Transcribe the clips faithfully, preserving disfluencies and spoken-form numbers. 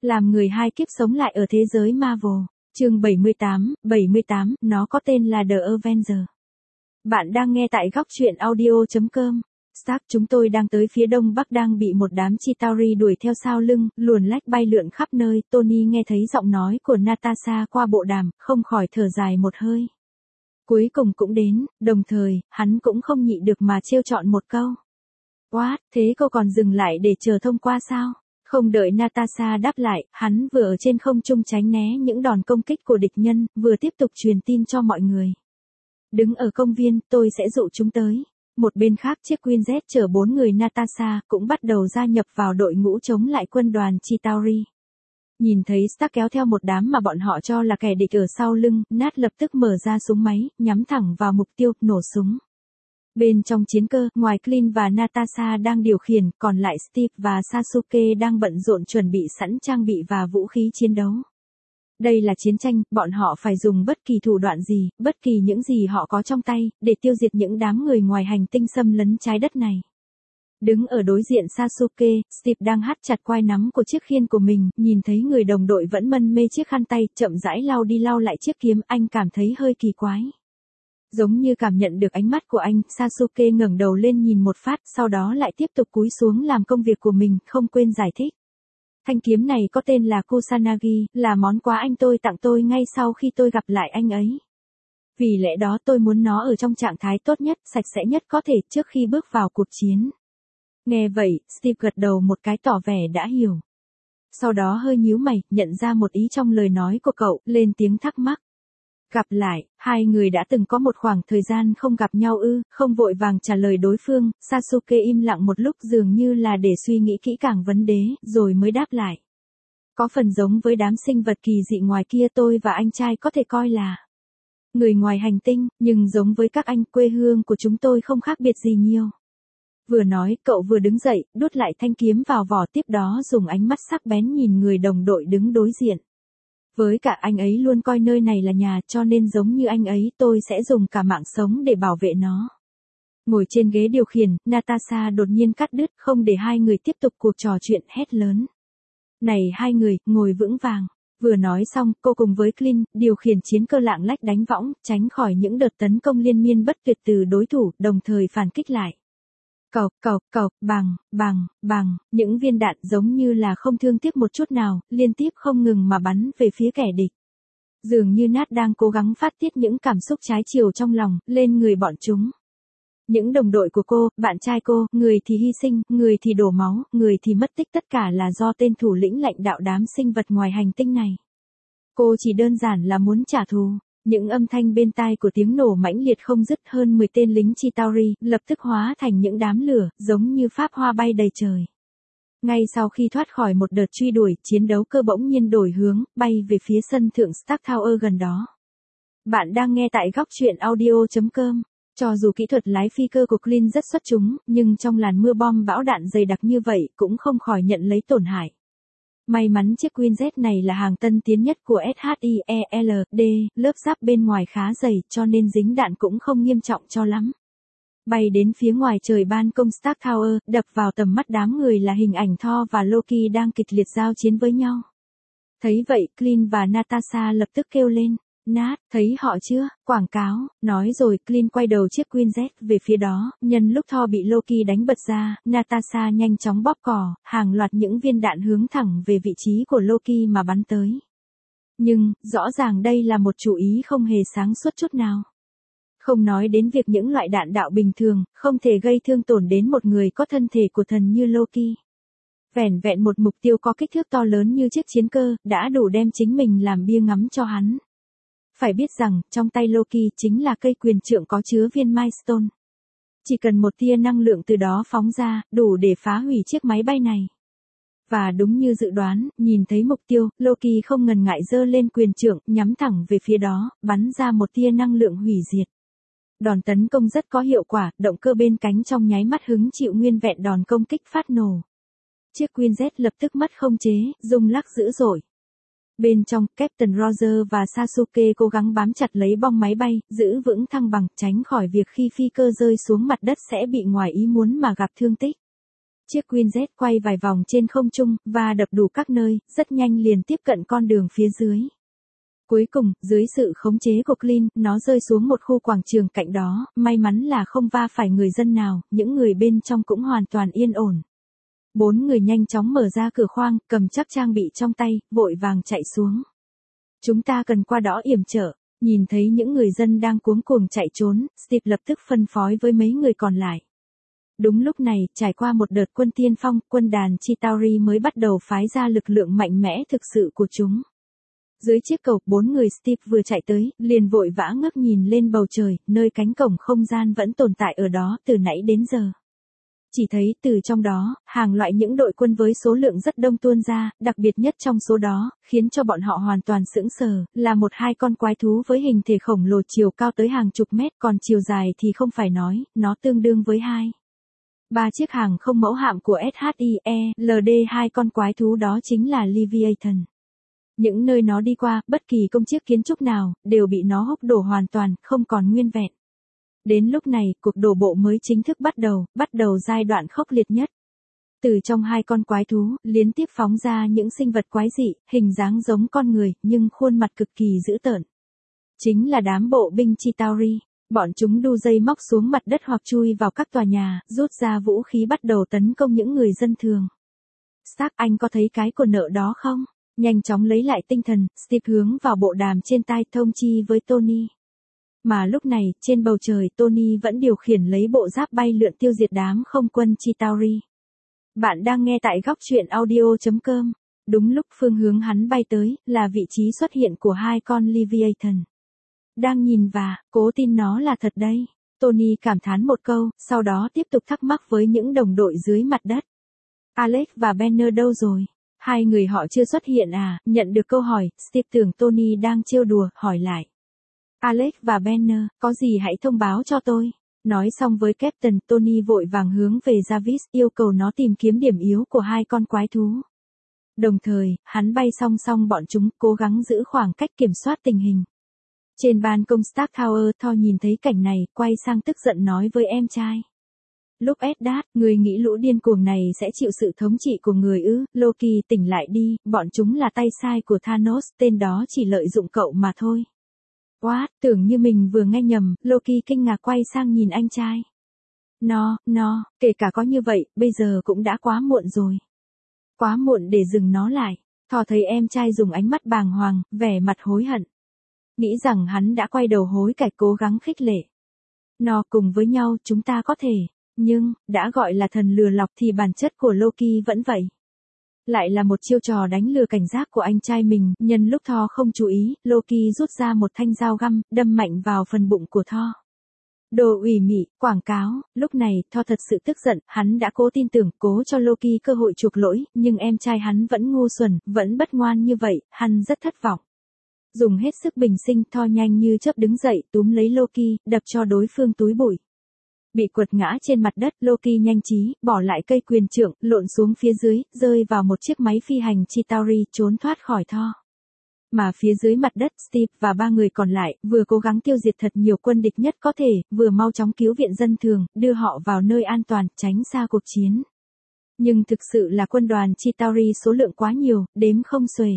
Làm người hai kiếp sống lại ở thế giới Marvel. Chương bảy mươi tám, bảy mươi tám, nó có tên là The Avenger. Bạn đang nghe tại góc truyện audio chấm com. Stark, chúng tôi đang tới phía đông bắc đang bị một đám Chitauri đuổi theo sau lưng, luồn lách bay lượn khắp nơi. Tony nghe thấy giọng nói của Natasha qua bộ đàm, không khỏi thở dài một hơi. Cuối cùng cũng đến, đồng thời, hắn cũng không nhịn được mà trêu chọn một câu. What, thế cô còn dừng lại để chờ thông qua sao? Không đợi Natasha đáp lại, hắn vừa ở trên không trung tránh né những đòn công kích của địch nhân, vừa tiếp tục truyền tin cho mọi người. Đứng ở công viên, tôi sẽ dụ chúng tới. Một bên khác chiếc Queen Z chở bốn người Natasha cũng bắt đầu gia nhập vào đội ngũ chống lại quân đoàn Chitauri. Nhìn thấy Stark kéo theo một đám mà bọn họ cho là kẻ địch ở sau lưng, Nat lập tức mở ra súng máy, nhắm thẳng vào mục tiêu, nổ súng. Bên trong chiến cơ, ngoài Clint và Natasha đang điều khiển, còn lại Steve và Sasuke đang bận rộn chuẩn bị sẵn trang bị và vũ khí chiến đấu. Đây là chiến tranh, bọn họ phải dùng bất kỳ thủ đoạn gì, bất kỳ những gì họ có trong tay, để tiêu diệt những đám người ngoài hành tinh xâm lấn trái đất này. Đứng ở đối diện Sasuke, Steve đang hắt chặt quai nắm của chiếc khiên của mình, nhìn thấy người đồng đội vẫn mân mê chiếc khăn tay, chậm rãi lau đi lau lại chiếc kiếm, anh cảm thấy hơi kỳ quái. Giống như cảm nhận được ánh mắt của anh, Sasuke ngẩng đầu lên nhìn một phát, sau đó lại tiếp tục cúi xuống làm công việc của mình, không quên giải thích. Thanh kiếm này có tên là Kusanagi, là món quà anh tôi tặng tôi ngay sau khi tôi gặp lại anh ấy. Vì lẽ đó tôi muốn nó ở trong trạng thái tốt nhất, sạch sẽ nhất có thể trước khi bước vào cuộc chiến. Nghe vậy, Steve gật đầu một cái tỏ vẻ đã hiểu. Sau đó hơi nhíu mày, nhận ra một ý trong lời nói của cậu, lên tiếng thắc mắc. Gặp lại, hai người đã từng có một khoảng thời gian không gặp nhau ư, không vội vàng trả lời đối phương, Sasuke im lặng một lúc dường như là để suy nghĩ kỹ càng vấn đề, rồi mới đáp lại. Có phần giống với đám sinh vật kỳ dị ngoài kia tôi và anh trai có thể coi là người ngoài hành tinh, nhưng giống với các anh quê hương của chúng tôi không khác biệt gì nhiều. Vừa nói, cậu vừa đứng dậy, đút lại thanh kiếm vào vỏ tiếp đó dùng ánh mắt sắc bén nhìn người đồng đội đứng đối diện. Với cả anh ấy luôn coi nơi này là nhà, cho nên giống như anh ấy tôi sẽ dùng cả mạng sống để bảo vệ nó. Ngồi trên ghế điều khiển, Natasha đột nhiên cắt đứt, không để hai người tiếp tục cuộc trò chuyện, hét lớn. Này hai người, ngồi vững vàng. Vừa nói xong, cô cùng với Clint, điều khiển chiến cơ lạng lách đánh võng, tránh khỏi những đợt tấn công liên miên bất tuyệt từ đối thủ, đồng thời phản kích lại. Cộc, cộc, cộc, bằng, bằng, bằng, những viên đạn giống như là không thương tiếc một chút nào, liên tiếp không ngừng mà bắn về phía kẻ địch. Dường như Nat đang cố gắng phát tiết những cảm xúc trái chiều trong lòng, lên người bọn chúng. Những đồng đội của cô, bạn trai cô, người thì hy sinh, người thì đổ máu, người thì mất tích, tất cả là do tên thủ lĩnh lãnh đạo đám sinh vật ngoài hành tinh này. Cô chỉ đơn giản là muốn trả thù. Những âm thanh bên tai của tiếng nổ mãnh liệt không dứt, hơn mười tên lính Chitauri lập tức hóa thành những đám lửa, giống như pháp hoa bay đầy trời. Ngay sau khi thoát khỏi một đợt truy đuổi, chiến đấu cơ bỗng nhiên đổi hướng, bay về phía sân thượng Stark Tower gần đó. Bạn đang nghe tại góc truyện audio chấm com. Cho dù kỹ thuật lái phi cơ của Clint rất xuất chúng, nhưng trong làn mưa bom bão đạn dày đặc như vậy cũng không khỏi nhận lấy tổn hại. May mắn chiếc Queen Z này là hàng tân tiến nhất của ét hát i e lờ đê, lớp giáp bên ngoài khá dày cho nên dính đạn cũng không nghiêm trọng cho lắm. Bay đến phía ngoài trời ban công Stark Tower, đập vào tầm mắt đám người là hình ảnh Thor và Loki đang kịch liệt giao chiến với nhau. Thấy vậy, Clint và Natasha lập tức kêu lên. Nat, thấy họ chưa? Quảng cáo, nói rồi Clint quay đầu chiếc Queen Z về phía đó, nhân lúc Thor bị Loki đánh bật ra, Natasha nhanh chóng bóp cò, hàng loạt những viên đạn hướng thẳng về vị trí của Loki mà bắn tới. Nhưng, rõ ràng đây là một chủ ý không hề sáng suốt chút nào. Không nói đến việc những loại đạn đạo bình thường, không thể gây thương tổn đến một người có thân thể của thần như Loki. Vẻn vẹn một mục tiêu có kích thước to lớn như chiếc chiến cơ, đã đủ đem chính mình làm bia ngắm cho hắn. Phải biết rằng, trong tay Loki chính là cây quyền trượng có chứa viên Milestone. Chỉ cần một tia năng lượng từ đó phóng ra, đủ để phá hủy chiếc máy bay này. Và đúng như dự đoán, nhìn thấy mục tiêu, Loki không ngần ngại giơ lên quyền trượng, nhắm thẳng về phía đó, bắn ra một tia năng lượng hủy diệt. Đòn tấn công rất có hiệu quả, động cơ bên cánh trong nháy mắt hứng chịu nguyên vẹn đòn công kích phát nổ. Chiếc Queen Z lập tức mất không chế, rung lắc dữ dội. Bên trong, Captain Roger và Sasuke cố gắng bám chặt lấy bong máy bay, giữ vững thăng bằng, tránh khỏi việc khi phi cơ rơi xuống mặt đất sẽ bị ngoài ý muốn mà gặp thương tích. Chiếc Quinjet quay vài vòng trên không trung, và đập đủ các nơi, rất nhanh liền tiếp cận con đường phía dưới. Cuối cùng, dưới sự khống chế của Clint, nó rơi xuống một khu quảng trường cạnh đó, may mắn là không va phải người dân nào, những người bên trong cũng hoàn toàn yên ổn. Bốn người nhanh chóng mở ra cửa khoang, cầm chắc trang bị trong tay, vội vàng chạy xuống. Chúng ta cần qua đó yểm trợ. Nhìn thấy những người dân đang cuống cuồng chạy trốn, Steve lập tức phân phối với mấy người còn lại. Đúng lúc này, trải qua một đợt quân tiên phong, quân đàn Chitauri mới bắt đầu phái ra lực lượng mạnh mẽ thực sự của chúng. Dưới chiếc cầu, bốn người Steve vừa chạy tới, liền vội vã ngước nhìn lên bầu trời, nơi cánh cổng không gian vẫn tồn tại ở đó từ nãy đến giờ. Chỉ thấy từ trong đó, hàng loại những đội quân với số lượng rất đông tuôn ra, đặc biệt nhất trong số đó, khiến cho bọn họ hoàn toàn sững sờ, là một hai con quái thú với hình thể khổng lồ chiều cao tới hàng chục mét, còn chiều dài thì không phải nói, nó tương đương với hai. Ba chiếc hàng không mẫu hạm của ét hát i e lờ đê, hai con quái thú đó chính là Leviathan. Những nơi nó đi qua, bất kỳ công chiếc kiến trúc nào, đều bị nó húc đổ hoàn toàn, không còn nguyên vẹn. Đến lúc này, cuộc đổ bộ mới chính thức bắt đầu, bắt đầu giai đoạn khốc liệt nhất. Từ trong hai con quái thú, liên tiếp phóng ra những sinh vật quái dị, hình dáng giống con người, nhưng khuôn mặt cực kỳ dữ tợn. Chính là đám bộ binh Chitauri. Bọn chúng đu dây móc xuống mặt đất hoặc chui vào các tòa nhà, rút ra vũ khí bắt đầu tấn công những người dân thường. Stark, anh có thấy cái cột nợ đó không? Nhanh chóng lấy lại tinh thần, Steve hướng vào bộ đàm trên tai thông chi với Tony. Mà lúc này, trên bầu trời Tony vẫn điều khiển lấy bộ giáp bay lượn tiêu diệt đám không quân Chitauri. Bạn đang nghe tại góc truyện audio chấm com. Đúng lúc phương hướng hắn bay tới, là vị trí xuất hiện của hai con Leviathan. Đang nhìn và, cố tin nó là thật đây. Tony cảm thán một câu, sau đó tiếp tục thắc mắc với những đồng đội dưới mặt đất. Alex và Banner đâu rồi? Hai người họ chưa xuất hiện à? Nhận được câu hỏi, Steve tưởng Tony đang trêu đùa, hỏi lại. Alex và Banner, có gì hãy thông báo cho tôi. Nói xong với Captain, Tony vội vàng hướng về Jarvis, yêu cầu nó tìm kiếm điểm yếu của hai con quái thú. Đồng thời, hắn bay song song bọn chúng, cố gắng giữ khoảng cách kiểm soát tình hình. Trên ban công Stark Tower, Thor nhìn thấy cảnh này, quay sang tức giận nói với em trai. Lúc Eddard, người nghĩ lũ điên cuồng này sẽ chịu sự thống trị của người ư? Loki, tỉnh lại đi, bọn chúng là tay sai của Thanos, tên đó chỉ lợi dụng cậu mà thôi. What, tưởng như mình vừa nghe nhầm, Loki kinh ngạc quay sang nhìn anh trai. Nó, nó, kể cả có như vậy, bây giờ cũng đã quá muộn rồi. Quá muộn để dừng nó lại. Thor thấy em trai dùng ánh mắt bàng hoàng, vẻ mặt hối hận. Nghĩ rằng hắn đã quay đầu hối cải, cố gắng khích lệ. Nó, cùng với nhau chúng ta có thể, nhưng, đã gọi là thần lừa lọc thì bản chất của Loki vẫn vậy. Lại là một chiêu trò đánh lừa cảnh giác của anh trai mình, nhân lúc Thor không chú ý, Loki rút ra một thanh dao găm, đâm mạnh vào phần bụng của Thor. Đồ ủy mị, quảng cáo, lúc này, Thor thật sự tức giận, hắn đã cố tin tưởng, cố cho Loki cơ hội chuộc lỗi, nhưng em trai hắn vẫn ngu xuẩn, vẫn bất ngoan như vậy, hắn rất thất vọng. Dùng hết sức bình sinh, Thor nhanh như chớp đứng dậy, túm lấy Loki, đập cho đối phương túi bụi. Bị quật ngã trên mặt đất, Loki nhanh trí, bỏ lại cây quyền trượng, lộn xuống phía dưới, rơi vào một chiếc máy phi hành Chitauri, trốn thoát khỏi Thor. Mà phía dưới mặt đất, Steve và ba người còn lại, vừa cố gắng tiêu diệt thật nhiều quân địch nhất có thể, vừa mau chóng cứu viện dân thường, đưa họ vào nơi an toàn, tránh xa cuộc chiến. Nhưng thực sự là quân đoàn Chitauri số lượng quá nhiều, đếm không xuể.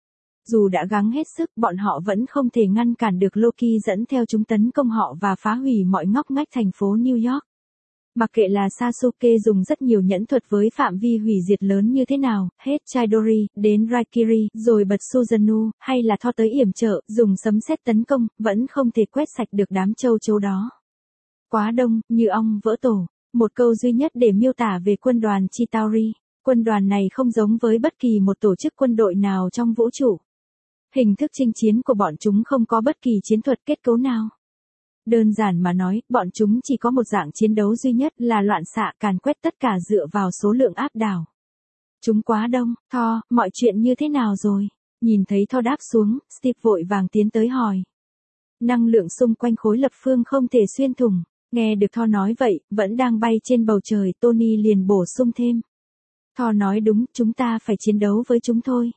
Dù đã gắng hết sức, bọn họ vẫn không thể ngăn cản được Loki dẫn theo chúng tấn công họ và phá hủy mọi ngóc ngách thành phố New York. Mặc kệ là Sasuke dùng rất nhiều nhẫn thuật với phạm vi hủy diệt lớn như thế nào, hết Chidori, đến Raikiri, rồi bật Susanoo, hay là Thor tới yểm trợ, dùng sấm sét tấn công, vẫn không thể quét sạch được đám châu chấu đó. Quá đông, như ong vỡ tổ. Một câu duy nhất để miêu tả về quân đoàn Chitauri. Quân đoàn này không giống với bất kỳ một tổ chức quân đội nào trong vũ trụ. Hình thức chinh chiến của bọn chúng không có bất kỳ chiến thuật kết cấu nào. Đơn giản mà nói, bọn chúng chỉ có một dạng chiến đấu duy nhất là loạn xạ, càn quét tất cả dựa vào số lượng áp đảo. Chúng quá đông. Thor, mọi chuyện như thế nào rồi? Nhìn thấy Thor đáp xuống, Steve vội vàng tiến tới hỏi. Năng lượng xung quanh khối lập phương không thể xuyên thủng. Nghe được Thor nói vậy, vẫn đang bay trên bầu trời, Tony liền bổ sung thêm. Thor nói đúng, chúng ta phải chiến đấu với chúng thôi.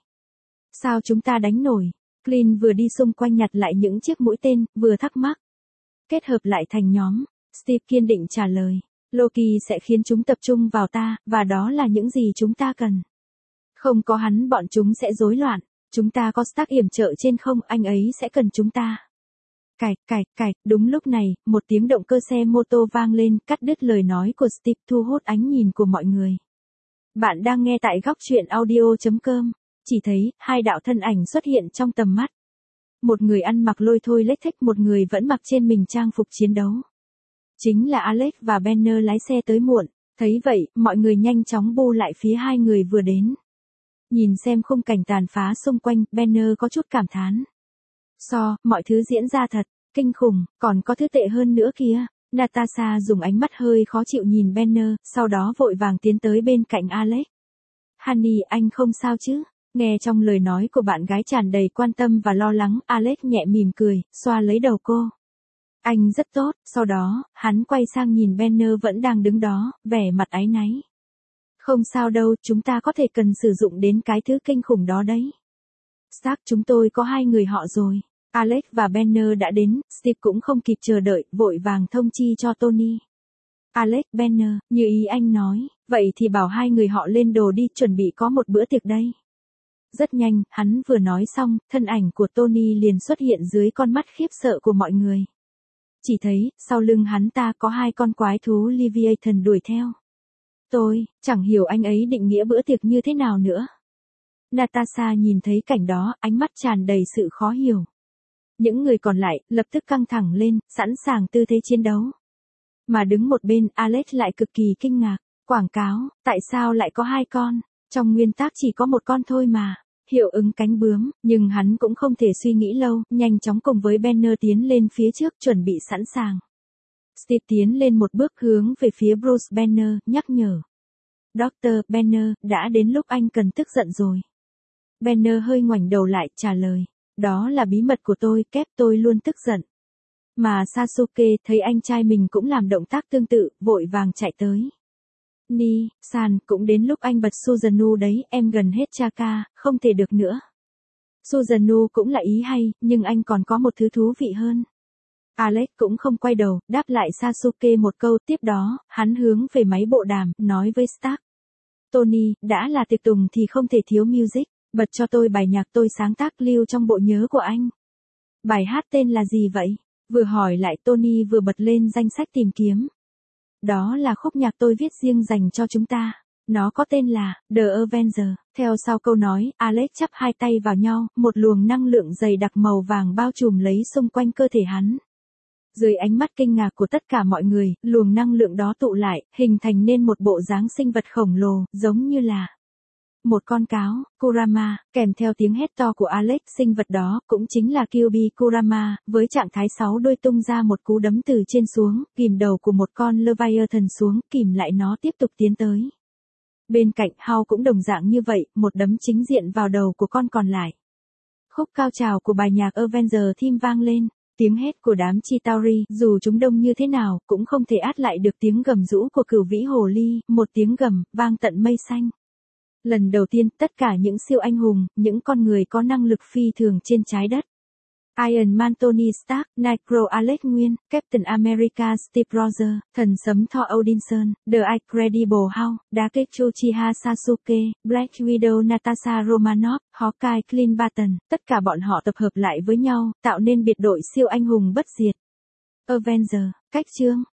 Sao chúng ta đánh nổi? Clint vừa đi xung quanh nhặt lại những chiếc mũi tên, vừa thắc mắc. Kết hợp lại thành nhóm. Steve kiên định trả lời. Loki sẽ khiến chúng tập trung vào ta, và đó là những gì chúng ta cần. Không có hắn bọn chúng sẽ rối loạn. Chúng ta có Stark yểm trợ trên không, anh ấy sẽ cần chúng ta. Cạch, cạch, cạch, đúng lúc này, một tiếng động cơ xe mô tô vang lên, cắt đứt lời nói của Steve, thu hút ánh nhìn của mọi người. Bạn đang nghe tại góc truyện audio chấm com. Chỉ thấy, hai đạo thân ảnh xuất hiện trong tầm mắt. Một người ăn mặc lôi thôi lếch thếch, một người vẫn mặc trên mình trang phục chiến đấu. Chính là Alex và Banner lái xe tới muộn. Thấy vậy, mọi người nhanh chóng bu lại phía hai người vừa đến. Nhìn xem khung cảnh tàn phá xung quanh, Banner có chút cảm thán. So, mọi thứ diễn ra thật, kinh khủng, còn có thứ tệ hơn nữa kìa. Natasha dùng ánh mắt hơi khó chịu nhìn Banner, sau đó vội vàng tiến tới bên cạnh Alex. Honey, anh không sao chứ? Nghe trong lời nói của bạn gái tràn đầy quan tâm và lo lắng, Alex nhẹ mỉm cười, xoa lấy đầu cô. Anh rất tốt, sau đó, hắn quay sang nhìn Banner vẫn đang đứng đó, vẻ mặt áy náy. Không sao đâu, chúng ta có thể cần sử dụng đến cái thứ kinh khủng đó đấy. Stark, chúng tôi có hai người họ rồi. Alex và Banner đã đến, Steve cũng không kịp chờ đợi, vội vàng thông chi cho Tony. Alex, Banner, như ý anh nói, vậy thì bảo hai người họ lên đồ đi, chuẩn bị có một bữa tiệc đây. Rất nhanh, hắn vừa nói xong, thân ảnh của Tony liền xuất hiện dưới con mắt khiếp sợ của mọi người. Chỉ thấy, sau lưng hắn ta có hai con quái thú Leviathan đuổi theo. Tôi, chẳng hiểu anh ấy định nghĩa bữa tiệc như thế nào nữa. Natasha nhìn thấy cảnh đó, ánh mắt tràn đầy sự khó hiểu. Những người còn lại, lập tức căng thẳng lên, sẵn sàng tư thế chiến đấu. Mà đứng một bên, Alex lại cực kỳ kinh ngạc. Quảng cáo, tại sao lại có hai con? Trong nguyên tắc chỉ có một con thôi mà. Hiệu ứng cánh bướm, nhưng hắn cũng không thể suy nghĩ lâu, nhanh chóng cùng với Banner tiến lên phía trước chuẩn bị sẵn sàng. Steve tiến lên một bước hướng về phía Bruce Banner, nhắc nhở. Doctor Banner, đã đến lúc anh cần tức giận rồi. Banner hơi ngoảnh đầu lại, trả lời. Đó là bí mật của tôi, kép tôi luôn tức giận. Mà Sasuke thấy anh trai mình cũng làm động tác tương tự, vội vàng chạy tới. Ni, San, cũng đến lúc anh bật Susanoo đấy, em gần hết Chaka, không thể được nữa. Susanoo cũng là ý hay, nhưng anh còn có một thứ thú vị hơn. Alex cũng không quay đầu, đáp lại Sasuke một câu, tiếp đó, hắn hướng về máy bộ đàm, nói với Stark. Tony, đã là tiệc tùng thì không thể thiếu music, bật cho tôi bài nhạc tôi sáng tác lưu trong bộ nhớ của anh. Bài hát tên là gì vậy? Vừa hỏi lại Tony vừa bật lên danh sách tìm kiếm. Đó là khúc nhạc tôi viết riêng dành cho chúng ta. Nó có tên là The Avenger. Theo sau câu nói, Alex chắp hai tay vào nhau, một luồng năng lượng dày đặc màu vàng bao trùm lấy xung quanh cơ thể hắn. Dưới ánh mắt kinh ngạc của tất cả mọi người, luồng năng lượng đó tụ lại, hình thành nên một bộ dáng sinh vật khổng lồ, giống như là một con cáo, Kurama, kèm theo tiếng hét to của Alex, sinh vật đó cũng chính là Kyuubi Kurama, với trạng thái sáu đôi tung ra một cú đấm từ trên xuống, kìm đầu của một con Leviathan xuống, kìm lại nó tiếp tục tiến tới. Bên cạnh Hao cũng đồng dạng như vậy, một đấm chính diện vào đầu của con còn lại. Khúc cao trào của bài nhạc Avenger theme vang lên. Tiếng hét của đám Chitauri, dù chúng đông như thế nào, cũng không thể át lại được tiếng gầm rũ của cửu vĩ hồ ly, một tiếng gầm, vang tận mây xanh. Lần đầu tiên, tất cả những siêu anh hùng, những con người có năng lực phi thường trên trái đất. Iron Man Tony Stark, Nitro Alex Nguyên, Captain America Steve Rogers, Thần Sấm Thor Odinson, The Incredible Hulk, Dakechi Uchiha Sasuke, Black Widow Natasha Romanoff, Hawkeye Clint Barton, tất cả bọn họ tập hợp lại với nhau, tạo nên biệt đội siêu anh hùng bất diệt. Avenger, cách chương.